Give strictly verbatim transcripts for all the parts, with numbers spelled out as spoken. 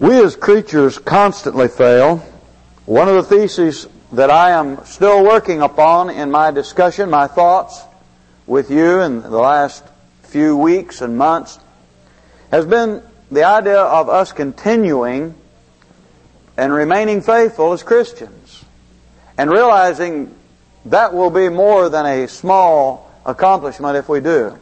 We as creatures constantly fail. One of the theses that I am still working upon in my discussion, my thoughts with you in the last few weeks and months, has been the idea of us continuing and remaining faithful as Christians, and realizing that will be more than a small accomplishment if we do.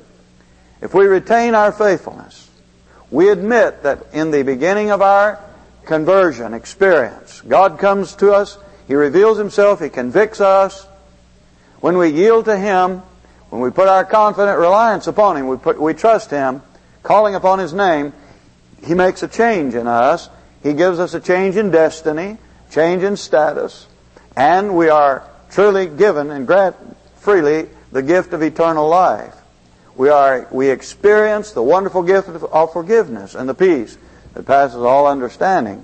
If we retain our faithfulness, we admit that in the beginning of our conversion experience, God comes to us, He reveals Himself, He convicts us. When we yield to Him, when we put our confident reliance upon Him, we put, we trust Him, calling upon His name, He makes a change in us. He gives us a change in destiny, change in status, and we are truly given and grant freely the gift of eternal life. We are, we experience the wonderful gift of forgiveness and the peace that passes all understanding.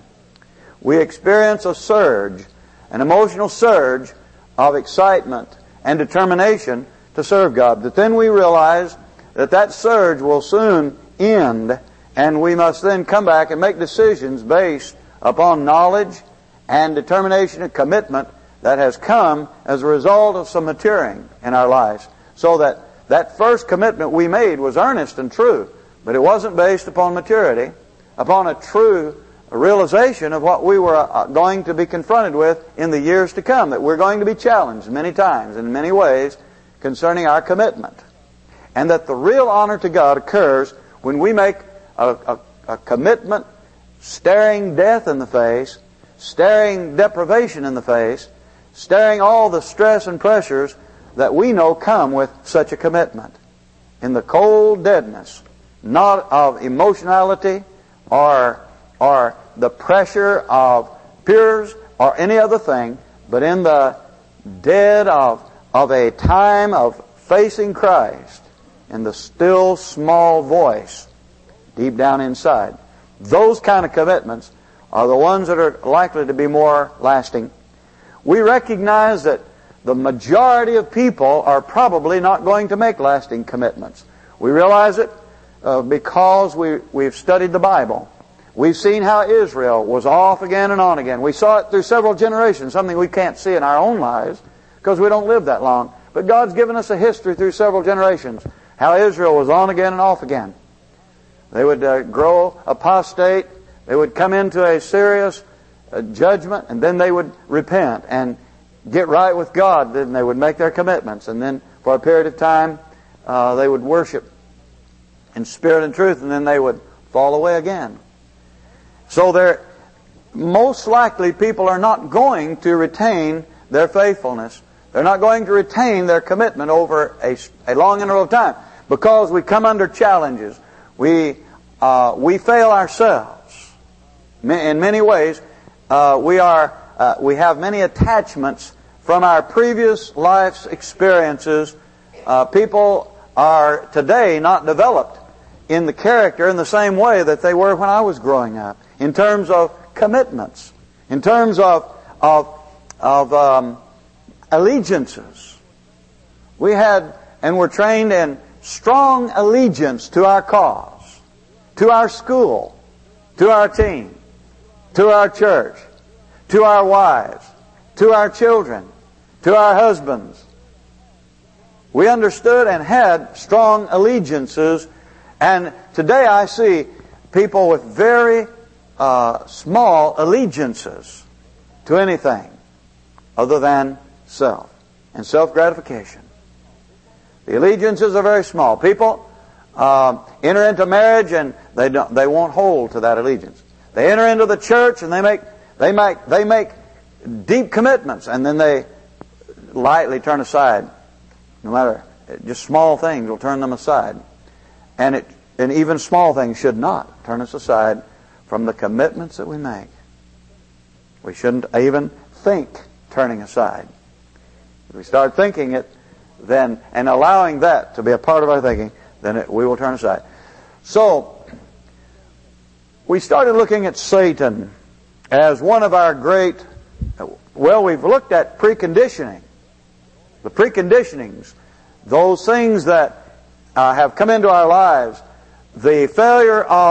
We experience a surge, an emotional surge of excitement and determination to serve God. But then we realize that that surge will soon end, and we must then come back and make decisions based upon knowledge and determination and commitment that has come as a result of some maturing in our lives. So that that first commitment we made was earnest and true, but it wasn't based upon maturity, upon a true realization of what we were going to be confronted with in the years to come, that we're going to be challenged many times in many ways concerning our commitment. And that the real honor to God occurs when we make a, a, a commitment staring death in the face, staring deprivation in the face, staring all the stress and pressures that we know come with such a commitment. In the cold deadness, not of emotionality or, or the pressure of peers or any other thing, but in the dead of, of a time of facing Christ in the still small voice deep down inside. Those kind of commitments are the ones that are likely to be more lasting. We recognize that the majority of people are probably not going to make lasting commitments. We realize it uh, because we, we've studied the Bible. We've seen how Israel was off again and on again. We saw it through several generations, something we can't see in our own lives because we don't live that long. But God's given us a history through several generations, how Israel was on again and off again. They would uh, grow apostate. They would come into a serious uh, judgment, and then they would repent and get right with God. Then they would make their commitments, and then for a period of time uh, they would worship in spirit and truth, and then they would fall away again. So they're most likely people are not going to retain their faithfulness. They're not going to retain their commitment over a, a long interval of time because we come under challenges. We uh, we fail ourselves in many ways. Uh, we are uh, we have many attachments from our previous life's experiences. Uh, people are today not developed in the character in the same way that they were when I was growing up, in terms of commitments, in terms of of of um, allegiances. We had and were trained in strong allegiance to our cause, to our school, to our team, to our church, to our wives, to our children, to our husbands. We understood and had strong allegiances, and today I see people with very uh, small allegiances to anything other than self and self-gratification. The allegiances are very small. People uh, enter into marriage and they don't, they won't hold to that allegiance. They enter into the church and they make they make they make deep commitments, and then they lightly turn aside. No matter, just small things will turn them aside, and it and even small things should not turn us aside from the commitments that we make. We shouldn't even think turning aside. If we start thinking it, then and allowing that to be a part of our thinking, then it, we will turn aside. So we started looking at Satan as one of our great, well, we've looked at preconditioning. The preconditionings, those things that uh, have come into our lives, the failure of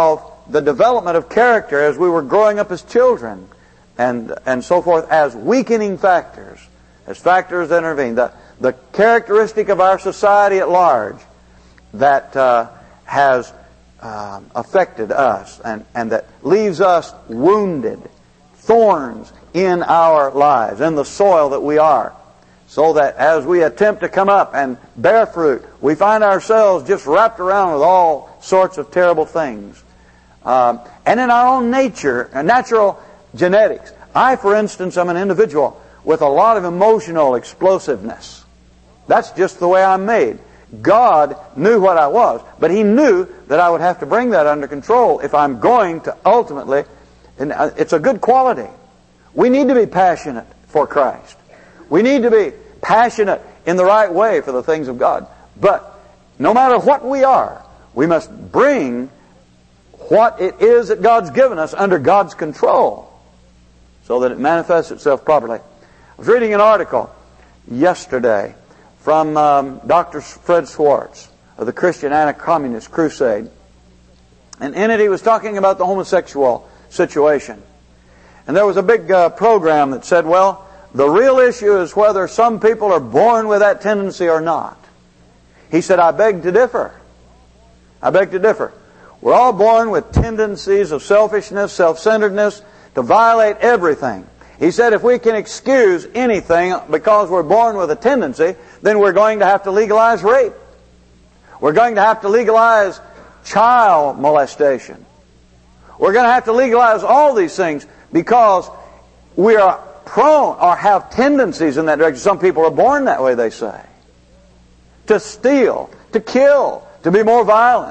the development of character as we were growing up as children and and so forth as weakening factors, as factors that intervene. The, the characteristic of our society at large that uh, has uh, affected us and, and that leaves us wounded, thorns in our lives, in the soil that we are. So that as we attempt to come up and bear fruit, we find ourselves just wrapped around with all sorts of terrible things. Um, and in our own nature, uh, natural genetics. I, for instance, am an individual with a lot of emotional explosiveness. That's just the way I'm made. God knew what I was, but He knew that I would have to bring that under control if I'm going to ultimately, and it's a good quality. We need to be passionate for Christ. We need to be passionate in the right way for the things of God. But no matter what we are, we must bring what it is that God's given us under God's control so that it manifests itself properly. I was reading an article yesterday from um, Doctor Fred Schwartz of the Christian Anti-Communist Crusade. And in it he was talking about the homosexual situation. And there was a big uh, program that said, well, the real issue is whether some people are born with that tendency or not. He said, I beg to differ. I beg to differ. We're all born with tendencies of selfishness, self-centeredness, to violate everything. He said if we can excuse anything because we're born with a tendency, then we're going to have to legalize rape. We're going to have to legalize child molestation. We're going to have to legalize all these things because we are prone or have tendencies in that direction. Some people are born that way, they say. To steal, to kill, to be more violent.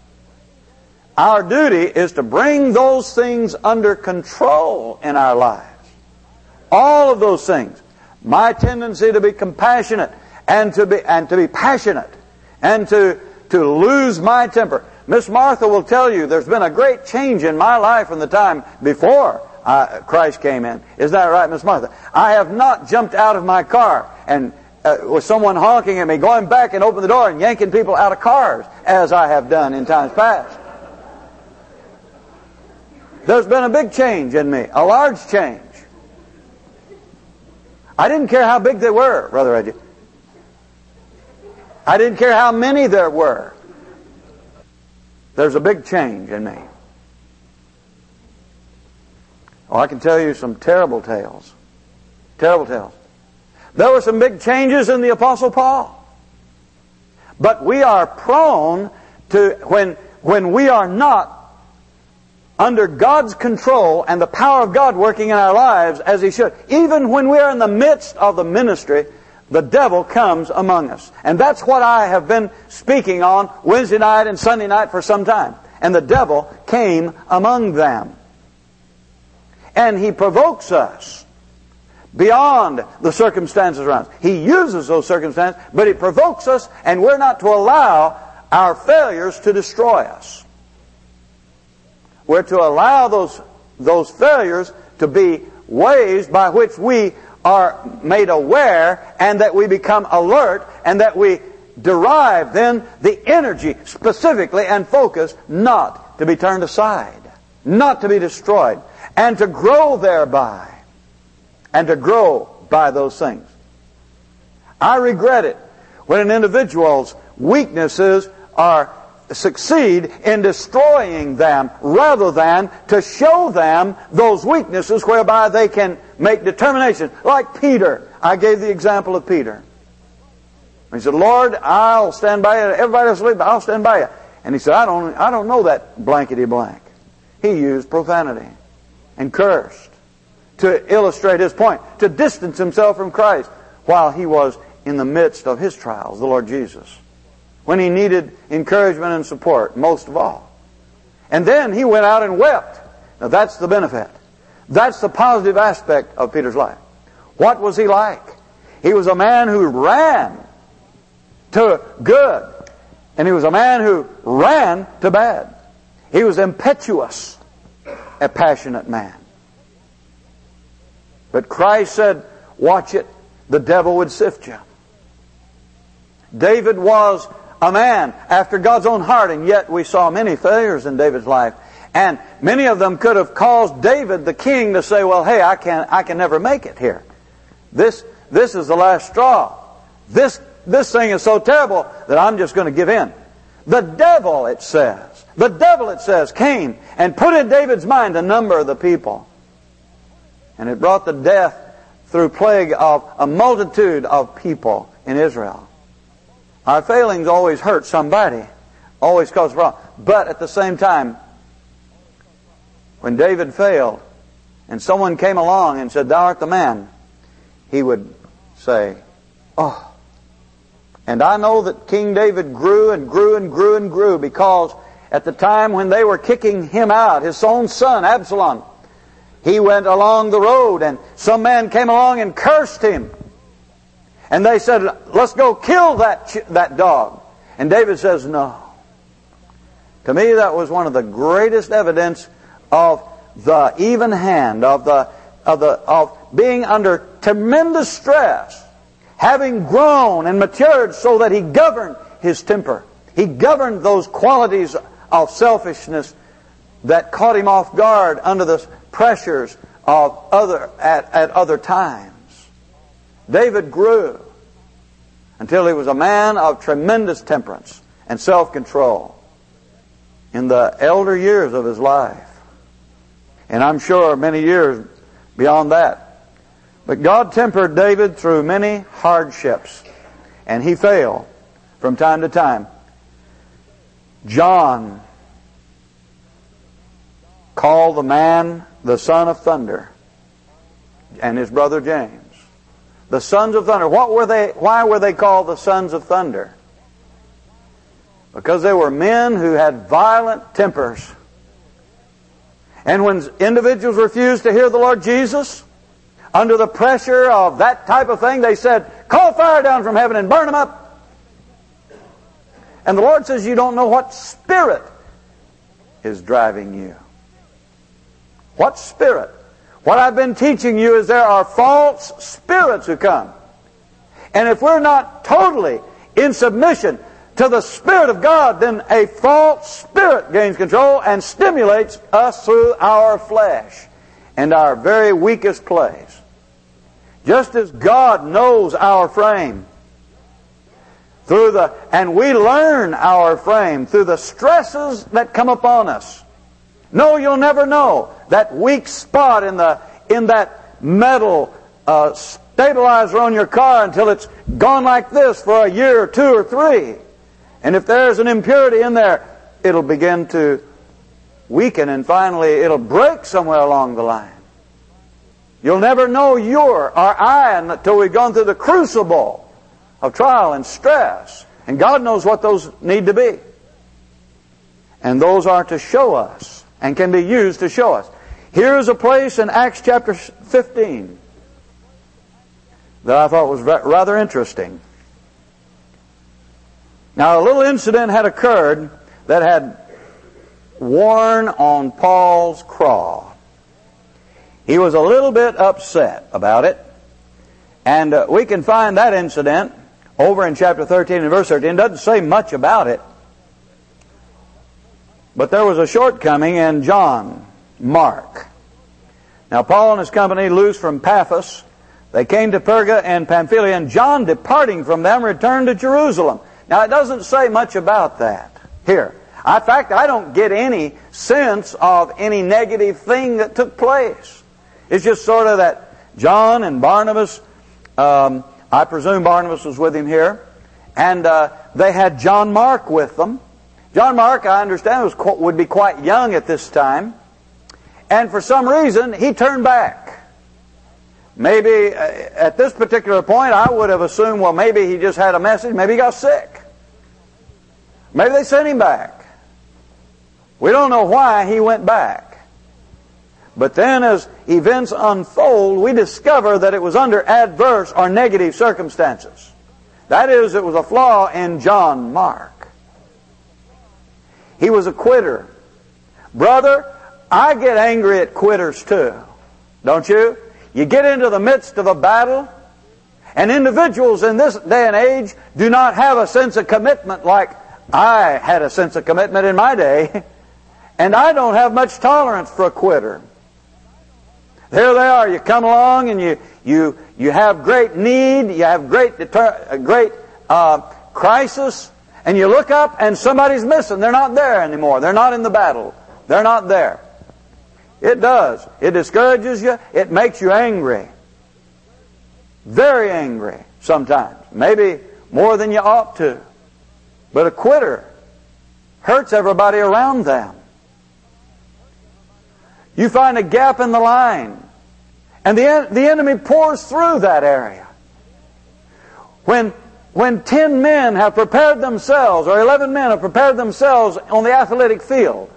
Our duty is to bring those things under control in our lives. All of those things. My tendency to be compassionate and to be and to be passionate and to to lose my temper. Miss Martha will tell you there's been a great change in my life from the time before Uh, Christ came in. Isn't that right, Miss Martha? I have not jumped out of my car and uh, with someone honking at me, going back and open the door and yanking people out of cars, as I have done in times past. There's been a big change in me, a large change. I didn't care how big they were, Brother Reggie. I didn't care how many there were. There's a big change in me. Oh, I can tell you some terrible tales. Terrible tales. There were some big changes in the Apostle Paul. But we are prone to, when, when we are not under God's control and the power of God working in our lives as He should, even when we are in the midst of the ministry, the devil comes among us. And that's what I have been speaking on Wednesday night and Sunday night for some time. And the devil came among them. And he provokes us beyond the circumstances around us. He uses those circumstances, but he provokes us, and we're not to allow our failures to destroy us. We're to allow those, those failures to be ways by which we are made aware and that we become alert and that we derive then the energy specifically and focus not to be turned aside, not to be destroyed, and to grow thereby, and to grow by those things. I regret it when an individual's weaknesses are succeed in destroying them rather than to show them those weaknesses whereby they can make determination. Like Peter. I gave the example of Peter. He said, Lord, I'll stand by you. Everybody's asleep, but I'll stand by you. And he said, I don't, I don't know that blankety blank. He used profanity and cursed to illustrate his point, to distance himself from Christ while he was in the midst of his trials, the Lord Jesus, when he needed encouragement and support most of all. And then he went out and wept. Now that's the benefit. That's the positive aspect of Peter's life. What was he like? He was a man who ran to good, and he was a man who ran to bad. He was impetuous, a passionate man. But Christ said, watch it, the devil would sift you. David was a man after God's own heart, and yet we saw many failures in David's life. And many of them could have caused David, the king, to say, well, hey, I can, I can never make it here. This, this is the last straw. This, this thing is so terrible that I'm just going to give in. The devil, it says, the devil, it says, came and put in David's mind a number of the people. And it brought the death through plague of a multitude of people in Israel. Our failings always hurt somebody, always cause problems. But at the same time, when David failed and someone came along and said, thou art the man, he would say, oh. And I know that King David grew and grew and grew and grew because at the time when they were kicking him out, his own son, Absalom, he went along the road and some man came along and cursed him. And they said, let's go kill that, that dog. And David says, no. To me, that was one of the greatest evidence of the even hand, of the, of the, of being under tremendous stress, having grown and matured so that he governed his temper. He governed those qualities of selfishness that caught him off guard under the pressures of other, at, at other times. David grew until he was a man of tremendous temperance and self-control in the elder years of his life. And I'm sure many years beyond that. But God tempered David through many hardships, and he failed from time to time. John called the man the son of thunder, and his brother James. The sons of thunder. What were they? Why were they called the sons of thunder? Because they were men who had violent tempers. And when individuals refused to hear the Lord Jesus, under the pressure of that type of thing, they said, call fire down from heaven and burn them up. And the Lord says, you don't know what spirit is driving you. What spirit? What I've been teaching you is there are false spirits who come. And if we're not totally in submission to the Spirit of God, then a false spirit gains control and stimulates us through our flesh and our very weakest place. Just as God knows our frame, through the, and we learn our frame through the stresses that come upon us. No, you'll never know that weak spot in the in that metal uh, stabilizer on your car until it's gone like this for a year or two or three. And if there's an impurity in there, it'll begin to weaken and finally it'll break somewhere along the line. You'll never know your or I until we've gone through the crucible of trial and stress. And God knows what those need to be. And those are to show us and can be used to show us. Here's a place in Acts chapter fifteen that I thought was rather interesting. Now, a little incident had occurred that had worn on Paul's craw. He was a little bit upset about it. And uh, we can find that incident over in chapter thirteen and verse thirteen. It doesn't say much about it. But there was a shortcoming in John Mark. Now, Paul and his company, loose from Paphos, they came to Perga and Pamphylia, and John, departing from them, returned to Jerusalem. Now, it doesn't say much about that here. In fact, I don't get any sense of any negative thing that took place. It's just sort of that John and Barnabas, um, I presume Barnabas was with him here, and uh, they had John Mark with them. John Mark, I understand, was, would be quite young at this time. And for some reason, he turned back. Maybe uh, at this particular point, I would have assumed, well, maybe he just had a message. Maybe he got sick. Maybe they sent him back. We don't know why he went back. But then as events unfold, we discover that it was under adverse or negative circumstances. That is, it was a flaw in John Mark. He was a quitter. Brother, I get angry at quitters too. Don't you? You get into the midst of a battle, and individuals in this day and age do not have a sense of commitment like I had a sense of commitment in my day. And I don't have much tolerance for a quitter. There they are. You come along and you you you have great need. You have great deter- great uh, crisis, and you look up and somebody's missing. They're not there anymore. They're not in the battle. They're not there. It does. It discourages you. It makes you angry. Very angry sometimes. Maybe more than you ought to. But a quitter hurts everybody around them. You find a gap in the line, and the, the enemy pours through that area. When, when ten men have prepared themselves, or eleven men have prepared themselves on the athletic field,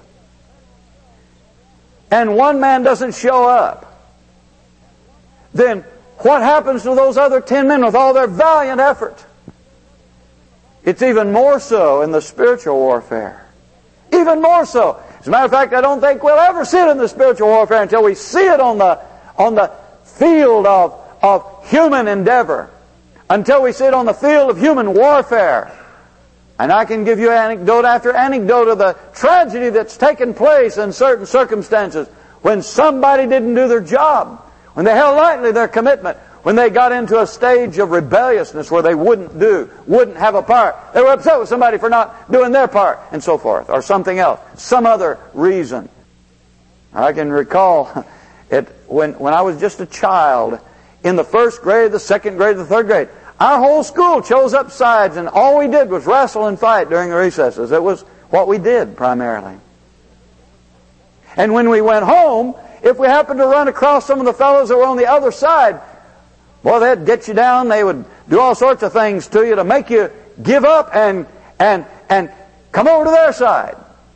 and one man doesn't show up, then what happens to those other ten men with all their valiant effort? It's even more so in the spiritual warfare. Even more so. As a matter of fact, I don't think we'll ever see it in the spiritual warfare until we see it on the on the field of, of human endeavor. Until we see it on the field of human warfare. And I can give you anecdote after anecdote of the tragedy that's taken place in certain circumstances when somebody didn't do their job, when they held lightly their commitment, when they got into a stage of rebelliousness where they wouldn't do, wouldn't have a part. They were upset with somebody for not doing their part, and so forth, or something else, some other reason. I can recall it when, when I was just a child, in the first grade, the second grade, the third grade. Our whole school chose up sides, and all we did was wrestle and fight during the recesses. It was what we did primarily. And when we went home, if we happened to run across some of the fellows that were on the other side, boy, they'd get you down. They would do all sorts of things to you to make you give up and and and come over to their side.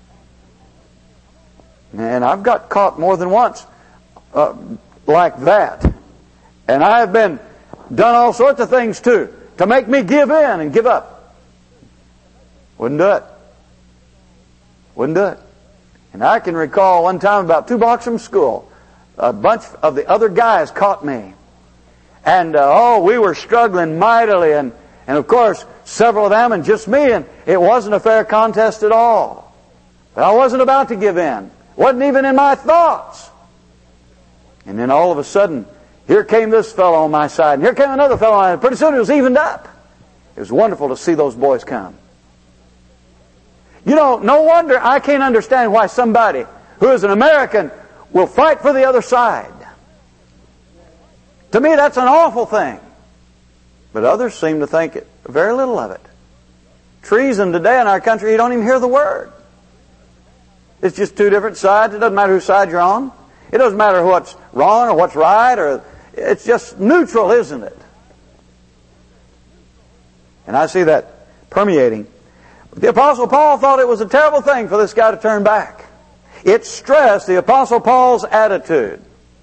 And I've got caught more than once uh, like that. And I have been done all sorts of things too to make me give in and give up. Wouldn't do it. Wouldn't do it. And I can recall one time about two blocks from school, a bunch of the other guys caught me. And, uh, oh, we were struggling mightily, and, and of course, several of them and just me, and it wasn't a fair contest at all. But I wasn't about to give in. Wasn't even in my thoughts. And then all of a sudden, here came this fellow on my side, and here came another fellow on my side. Pretty soon it was evened up. It was wonderful to see those boys come. You know, no wonder I can't understand why somebody who is an American will fight for the other side. To me, that's an awful thing. But others seem to think it, very little of it. Treason today in our country, you don't even hear the word. It's just two different sides. It doesn't matter whose side you're on. It doesn't matter what's wrong or what's right. Or it's just neutral, isn't it? And I see that permeating. The Apostle Paul thought it was a terrible thing for this guy to turn back. It stressed the Apostle Paul's attitude.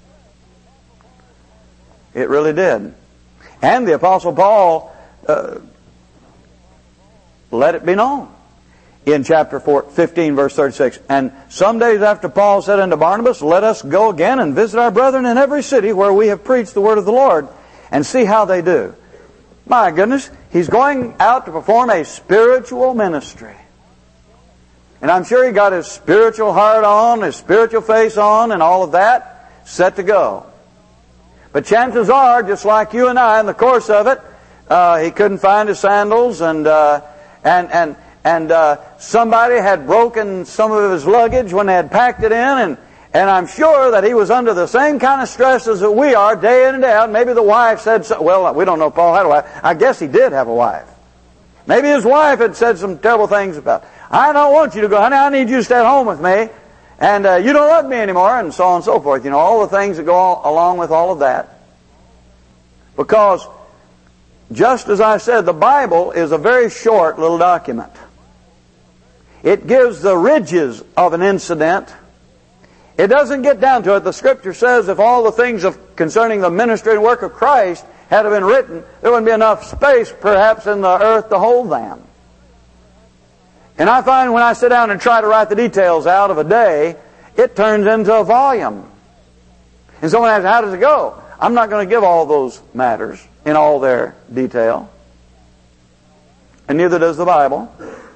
It really did. And the Apostle Paul uh, let it be known in chapter four, fifteen, verse thirty-six. And some days after Paul said unto Barnabas, let us go again and visit our brethren in every city where we have preached the word of the Lord, and see how they do. My goodness, he's going out to perform a spiritual ministry. And I'm sure he got his spiritual heart on, his spiritual face on, and all of that, set to go. But chances are, just like you and I, in the course of it, uh, he couldn't find his sandals, and uh, and and and uh, somebody had broken some of his luggage when they had packed it in, and and I'm sure that he was under the same kind of stresses that we are, day in and day out. Maybe the wife said, so, well, we don't know if Paul had a wife. I guess he did have a wife. Maybe his wife had said some terrible things about, I don't want you to go, honey, I need you to stay at home with me. And uh, you don't love me anymore, and so on and so forth. You know, all the things that go all, along with all of that. Because, just as I said, the Bible is a very short little document. It gives the ridges of an incident. It doesn't get down to it. The Scripture says if all the things of, concerning the ministry and work of Christ had been written, there wouldn't be enough space, perhaps, in the earth to hold them. And I find when I sit down and try to write the details out of a day, it turns into a volume. And someone asks, how does it go? I'm not going to give all those matters in all their detail. And neither does the Bible.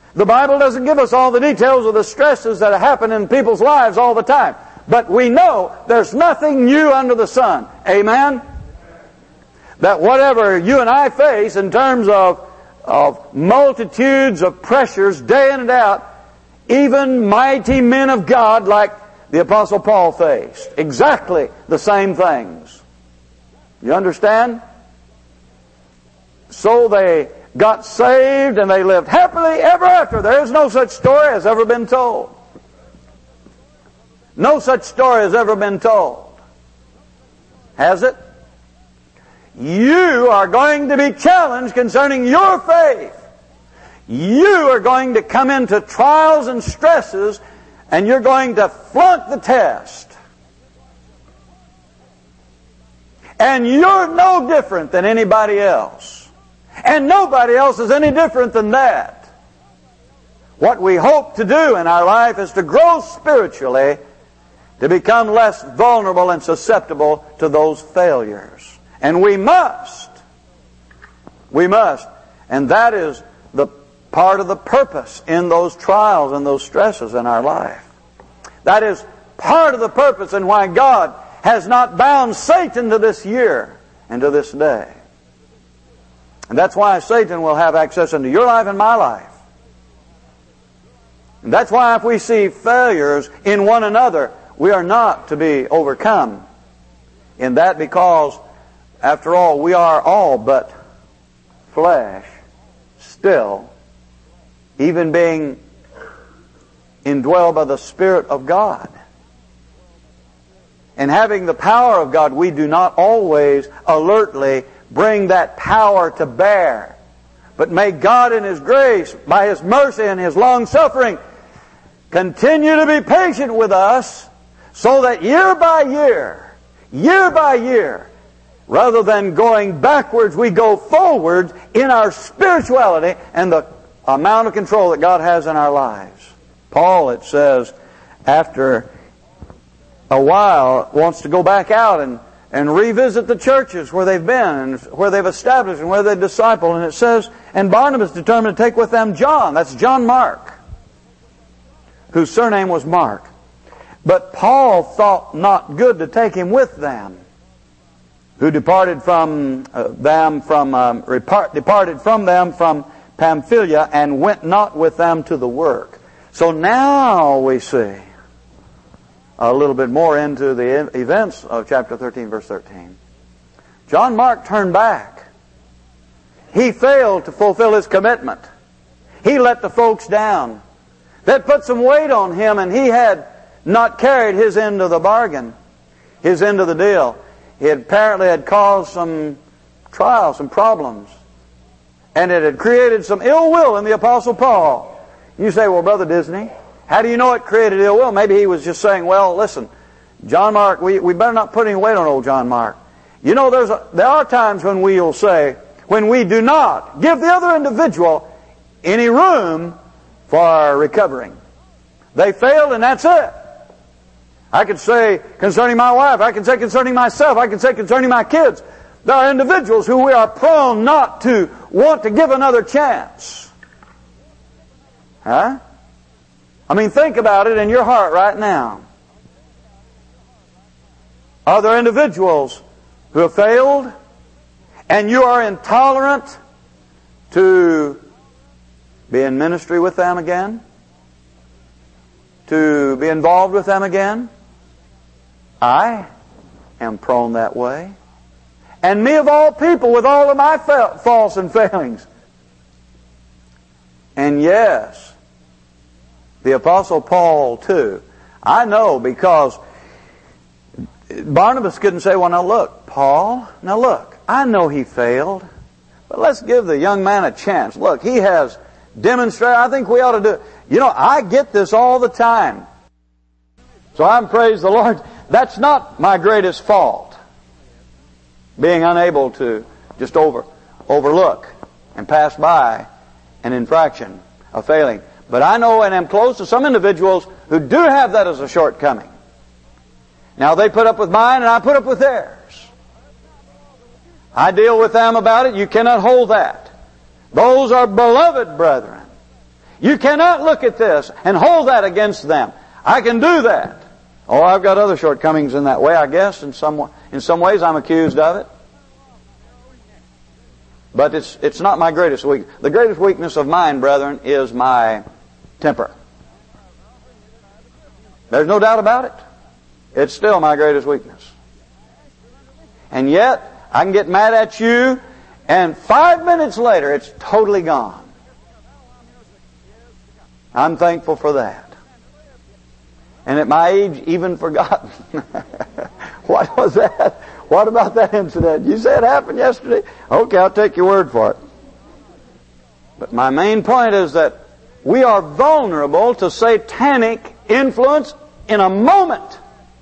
The Bible doesn't give us all the details of the stresses that happen in people's lives all the time. But we know there's nothing new under the sun. Amen? That whatever you and I face in terms of, of multitudes of pressures day in and out, even mighty men of God like the Apostle Paul faced exactly the same things. You understand? So they got saved and they lived happily ever after. There is no such story has ever been told. No such story has ever been told. Has it? You are going to be challenged concerning your faith. You are going to come into trials and stresses, and you're going to flunk the test. And you're no different than anybody else. And nobody else is any different than that. What we hope to do in our life is to grow spiritually, to become less vulnerable and susceptible to those failures. And we must. We must. And that is the part of the purpose in those trials and those stresses in our life. That is part of the purpose in why God has not bound Satan to this year and to this day. And that's why Satan will have access into your life and my life. And that's why if we see failures in one another, we are not to be overcome in that, because, after all, we are all but flesh still, even being indwelled by the Spirit of God. And having the power of God, we do not always alertly bring that power to bear. But may God in His grace, by His mercy and His long-suffering, continue to be patient with us, so that year by year, year by year, rather than going backwards, we go forward in our spirituality and the amount of control that God has in our lives. Paul, it says, after a while, wants to go back out and, and revisit the churches where they've been and where they've established and where they've discipled. And it says, and Barnabas determined to take with them John. That's John Mark, whose surname was Mark. But Paul thought not good to take him with them, who departed from uh, them from um, repart, departed from them from Pamphylia, and went not with them to the work. So now we see a little bit more into the events of chapter thirteen, verse thirteen. John Mark turned back. He failed to fulfill his commitment. He let the folks down. That put some weight on him, and he had not carried his end of the bargain, his end of the deal. He had apparently had caused some trials, some problems. And it had created some ill will in the Apostle Paul. You say, well, Brother Disney, how do you know it created ill will? Maybe he was just saying, well, listen, John Mark, we, we better not put any weight on old John Mark. You know, there's a, there are times when we'll say, when we do not give the other individual any room for recovering. They failed, and that's it. I could say concerning my wife, I can say concerning myself, I can say concerning my kids. There are individuals who we are prone not to want to give another chance. Huh? I mean, think about it in your heart right now. Are there individuals who have failed, and you are intolerant to be in ministry with them again? To be involved with them again? I am prone that way. And me of all people, with all of my fa- faults and failings. And yes, the Apostle Paul too. I know, because Barnabas couldn't say, well, now look, Paul, now look, I know he failed, but let's give the young man a chance. Look, he has demonstrated, I think we ought to do it. You know, I get this all the time. So I'm, praise the Lord, that's not my greatest fault. Being unable to just over overlook and pass by an infraction, a failing. But I know and am close to some individuals who do have that as a shortcoming. Now they put up with mine and I put up with theirs. I deal with them about it. You cannot hold that. Those are beloved brethren. You cannot look at this and hold that against them. I can do that. Oh, I've got other shortcomings in that way, I guess. In some, in some ways I'm accused of it. But it's, it's not my greatest weakness. The greatest weakness of mine, brethren, is my temper. There's no doubt about it. It's still my greatest weakness. And yet, I can get mad at you, and five minutes later, it's totally gone. I'm thankful for that. And at my age, even forgotten. What was that? What about that incident? You said it happened yesterday? Okay, I'll take your word for it. But my main point is that we are vulnerable to satanic influence in a moment.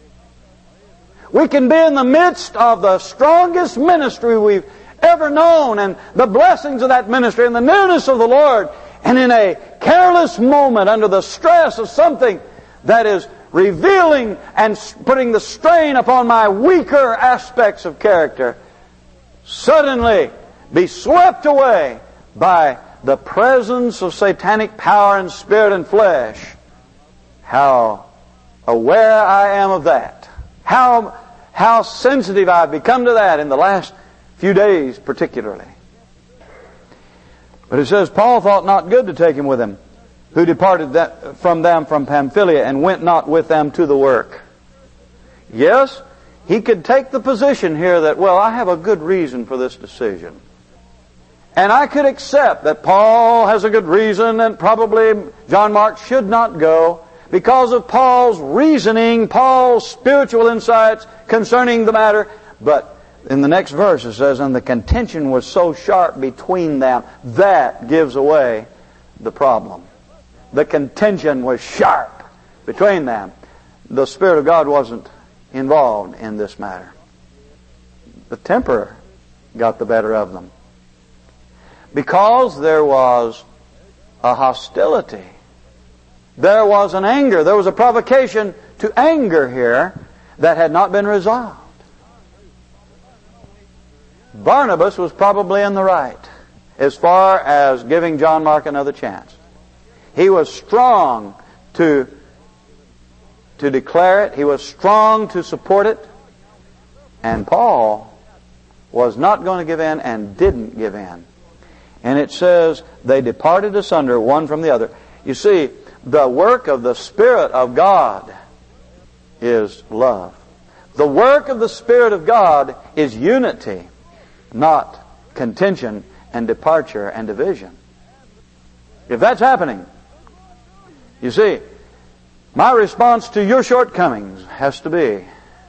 We can be in the midst of the strongest ministry we've ever known, and the blessings of that ministry and the nearness of the Lord, and in a careless moment under the stress of something that is revealing and putting the strain upon my weaker aspects of character, suddenly be swept away by the presence of satanic power and spirit and flesh. How aware I am of that. How, how sensitive I've become to that in the last few days particularly. But it says, Paul thought not good to take him with him, who departed that from them from Pamphylia, and went not with them to the work. Yes, he could take the position here that, well, I have a good reason for this decision. And I could accept that Paul has a good reason, and probably John Mark should not go because of Paul's reasoning, Paul's spiritual insights concerning the matter. But in the next verse it says, and the contention was so sharp between them, that gives away the problem. The contention was sharp between them. The Spirit of God wasn't involved in this matter. The temper got the better of them. Because there was a hostility. There was an anger. There was a provocation to anger here that had not been resolved. Barnabas was probably in the right as far as giving John Mark another chance. He was strong to, to declare it. He was strong to support it. And Paul was not going to give in and didn't give in. And it says, they departed asunder one from the other. You see, the work of the Spirit of God is love. The work of the Spirit of God is unity, not contention and departure and division. If that's happening, you see, my response to your shortcomings has to be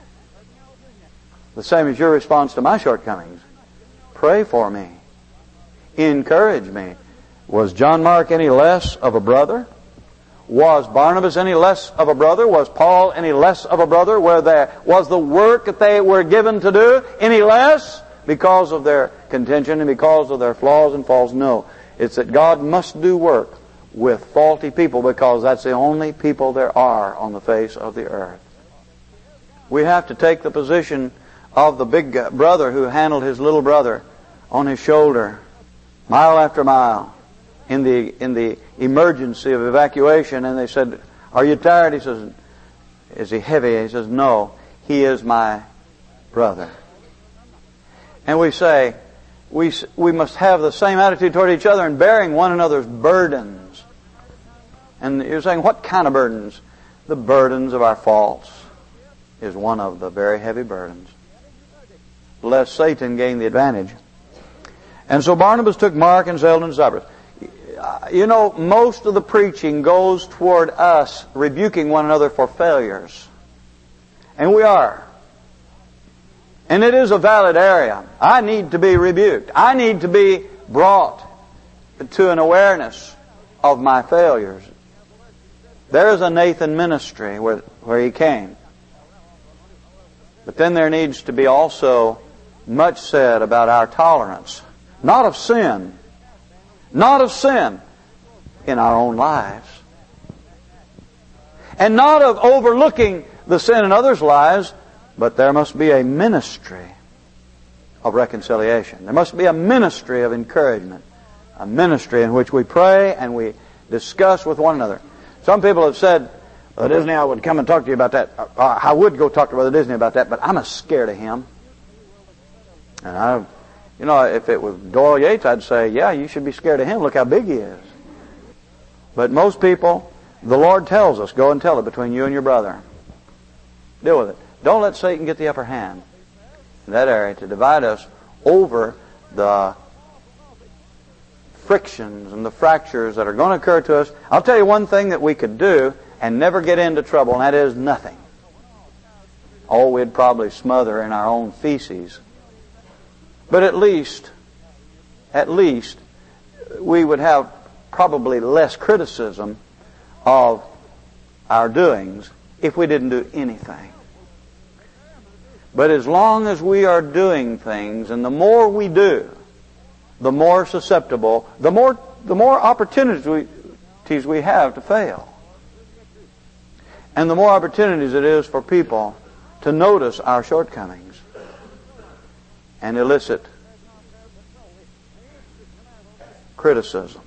the same as your response to my shortcomings. Pray for me. Encourage me. Was John Mark any less of a brother? Was Barnabas any less of a brother? Was Paul any less of a brother? Where there was the work that they were given to do any less because of their contention and because of their flaws and faults? No. It's that God must do work with faulty people because that's the only people there are on the face of the earth. We have to take the position of the big brother who handled his little brother on his shoulder mile after mile in the in the emergency of evacuation, and they said, "Are you tired?" He says, "Is he heavy?" He says, "No, he is my brother." And we say, we we must have the same attitude toward each other in bearing one another's burdens. And you're saying, what kind of burdens? The burdens of our faults is one of the very heavy burdens, lest Satan gain the advantage. And so Barnabas took Mark and sailed into Cyprus. You know, most of the preaching goes toward us rebuking one another for failures. And we are. And it is a valid area. I need to be rebuked. I need to be brought to an awareness of my failures. There is a Nathan ministry where, where he came. But then there needs to be also much said about our tolerance. Not of sin. Not of sin in our own lives. And not of overlooking the sin in others' lives, but there must be a ministry of reconciliation. There must be a ministry of encouragement. A ministry in which we pray and we Discuss with one another. Some people have said, Brother Disney, I would come and talk to you about that. I would go talk to Brother Disney about that, but I'm scared of him. And I, you know, if it was Doyle Yates, I'd say, yeah, you should be scared of him. Look how big he is. But most people, the Lord tells us, go and tell it between you and your brother. Deal with it. Don't let Satan get the upper hand in that area to divide us over the frictions and the fractures that are going to occur to us. I'll tell you one thing that we could do and never get into trouble, and that is nothing. Oh, we'd probably smother in our own feces. But at least, at least, we would have probably less criticism of our doings if we didn't do anything. But as long as we are doing things, and the more we do, the more susceptible, the more the more opportunities we, we have to fail. And the more opportunities it is for people to notice our shortcomings and elicit criticisms.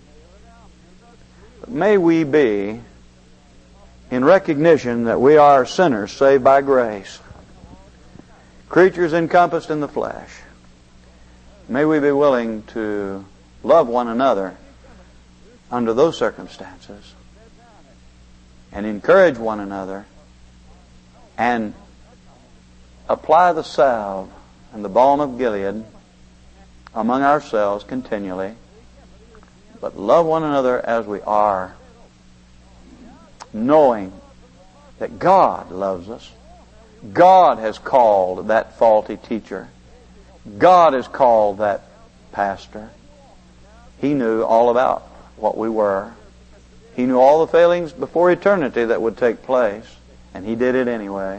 But may we be in recognition that we are sinners saved by grace, creatures encompassed in the flesh. May we be willing to love one another under those circumstances and encourage one another and apply the salve and the balm of Gilead among ourselves continually, but love one another as we are, knowing that God loves us. God has called that faulty teacher. God has called that pastor. He knew all about what we were. He knew all the failings before eternity that would take place, and He did it anyway.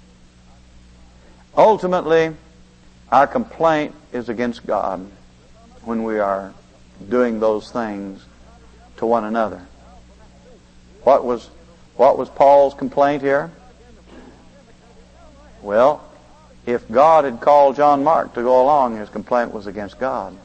Ultimately, our complaint is against God when we are doing those things to one another. What was, what was Paul's complaint here? Well, if God had called John Mark to go along, his complaint was against God.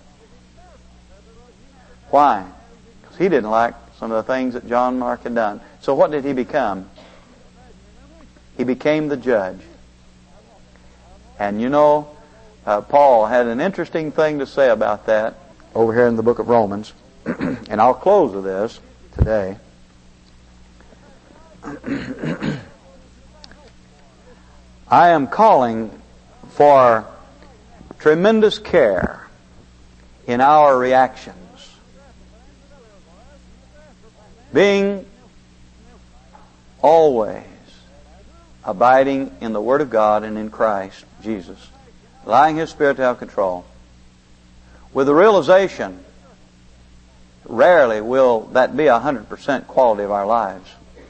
Why? Because he didn't like some of the things that John Mark had done. So what did he become? He became the judge. And you know, uh, Paul had an interesting thing to say about that over here in the book of Romans. And I'll close with this today. I am calling for tremendous care in our reactions, being always abiding in the Word of God and in Christ Jesus, allowing His Spirit to have control, with the realization, rarely will that be a hundred percent quality of our lives.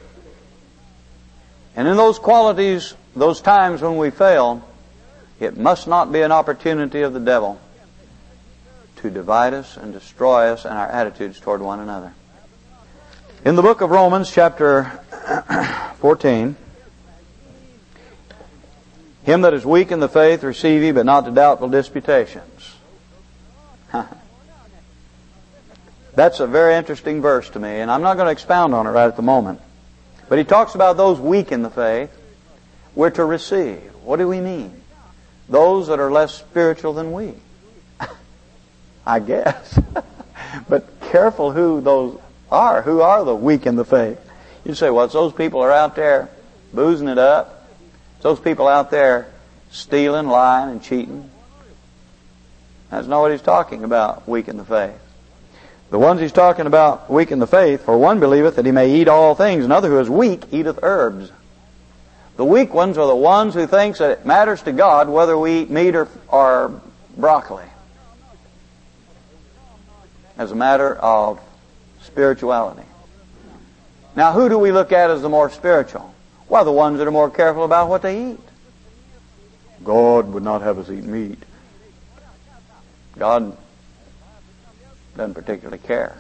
And in those qualities, those times when we fail, it must not be an opportunity of the devil to divide us and destroy us and our attitudes toward one another. In the book of Romans, chapter fourteen, him that is weak in the faith receive ye, but not to doubtful disputations. That's a very interesting verse to me, and I'm not going to expound on it right at the moment. But he talks about those weak in the faith. We're to receive. What do we mean? Those that are less spiritual than we. I guess. But careful who those are. Who are the weak in the faith? You say, well, it's those people are out there boozing it up. It's those people out there stealing, lying, and cheating. That's not what he's talking about, weak in the faith. The ones he's talking about weak in the faith, for one believeth that he may eat all things, another who is weak eateth herbs. The weak ones are the ones who thinks that it matters to God whether we eat meat or, or broccoli. As a matter of spirituality. Now, who do we look at as the more spiritual? Well, the ones that are more careful about what they eat. God would not have us eat meat. God doesn't particularly care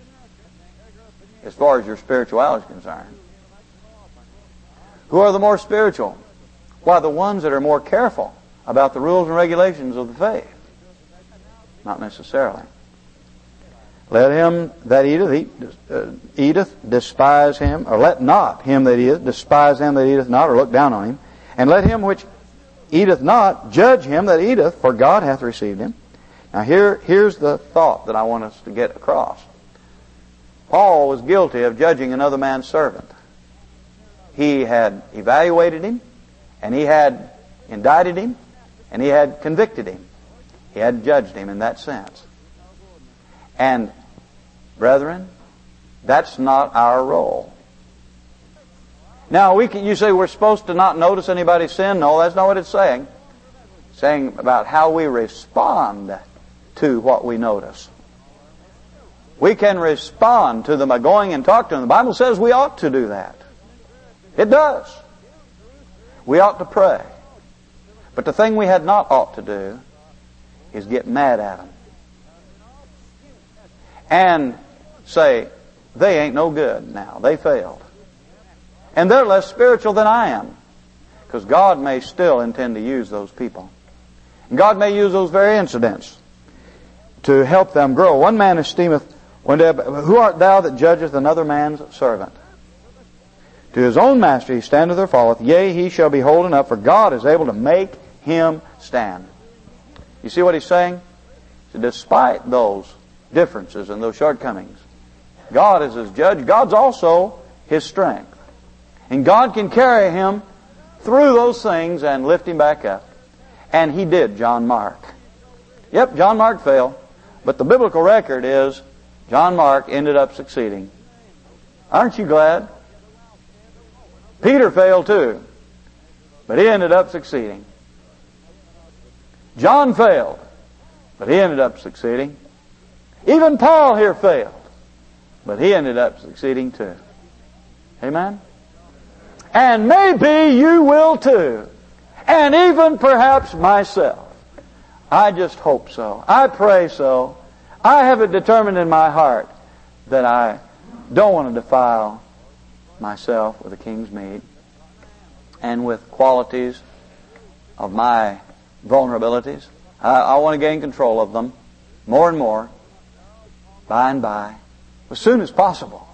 as far as your spirituality is concerned. Who are the more spiritual? Why, the ones that are more careful about the rules and regulations of the faith. Not necessarily. Let him that eateth, eat, uh, eateth despise him, or let not him that eateth despise him that eateth not, or look down on him. And let him which eateth not judge him that eateth, for God hath received him. Now here, here's the thought that I want us to get across. Paul was guilty of judging another man's servant. He had evaluated him, and he had indicted him, and he had convicted him. He had judged him in that sense. And, brethren, that's not our role. Now, we can, you say we're supposed to not notice anybody's sin. No, that's not what it's saying. It's saying about how we respond to what we notice. We can respond to them by going and talking to them. The Bible says we ought to do that. It does. We ought to pray. But the thing we had not ought to do is get mad at them. And say, they ain't no good now. They failed. And they're less spiritual than I am. Because God may still intend to use those people. And God may use those very incidents to help them grow. One man esteemeth, one day, who art thou that judgeth another man's servant? To his own master he standeth or falleth, yea, he shall be holden up, for God is able to make him stand. You see what he's saying? So despite those differences and those shortcomings, God is his judge. God's also his strength. And God can carry him through those things and lift him back up. And he did, John Mark. Yep, John Mark failed. But the biblical record is John Mark ended up succeeding. Aren't you glad? Peter failed too. But he ended up succeeding. John failed. But he ended up succeeding. Even Paul here failed. But he ended up succeeding too. Amen? And maybe you will too. And even perhaps myself. I just hope so. I pray so. I have it determined in my heart that I don't want to defile myself with the king's meat and with qualities of my vulnerabilities. I, I want to gain control of them more and more, by and by, as soon as possible.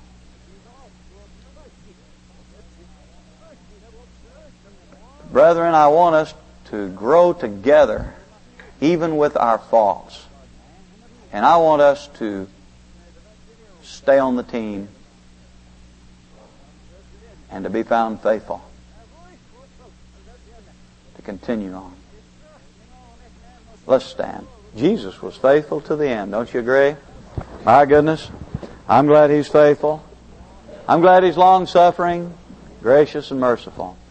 Brethren, I want us to grow together even with our faults. And I want us to stay on the team and to be found faithful. To continue on. Let's stand. Jesus was faithful to the end. Don't you agree? My goodness. I'm glad He's faithful. I'm glad He's long-suffering, gracious, and merciful.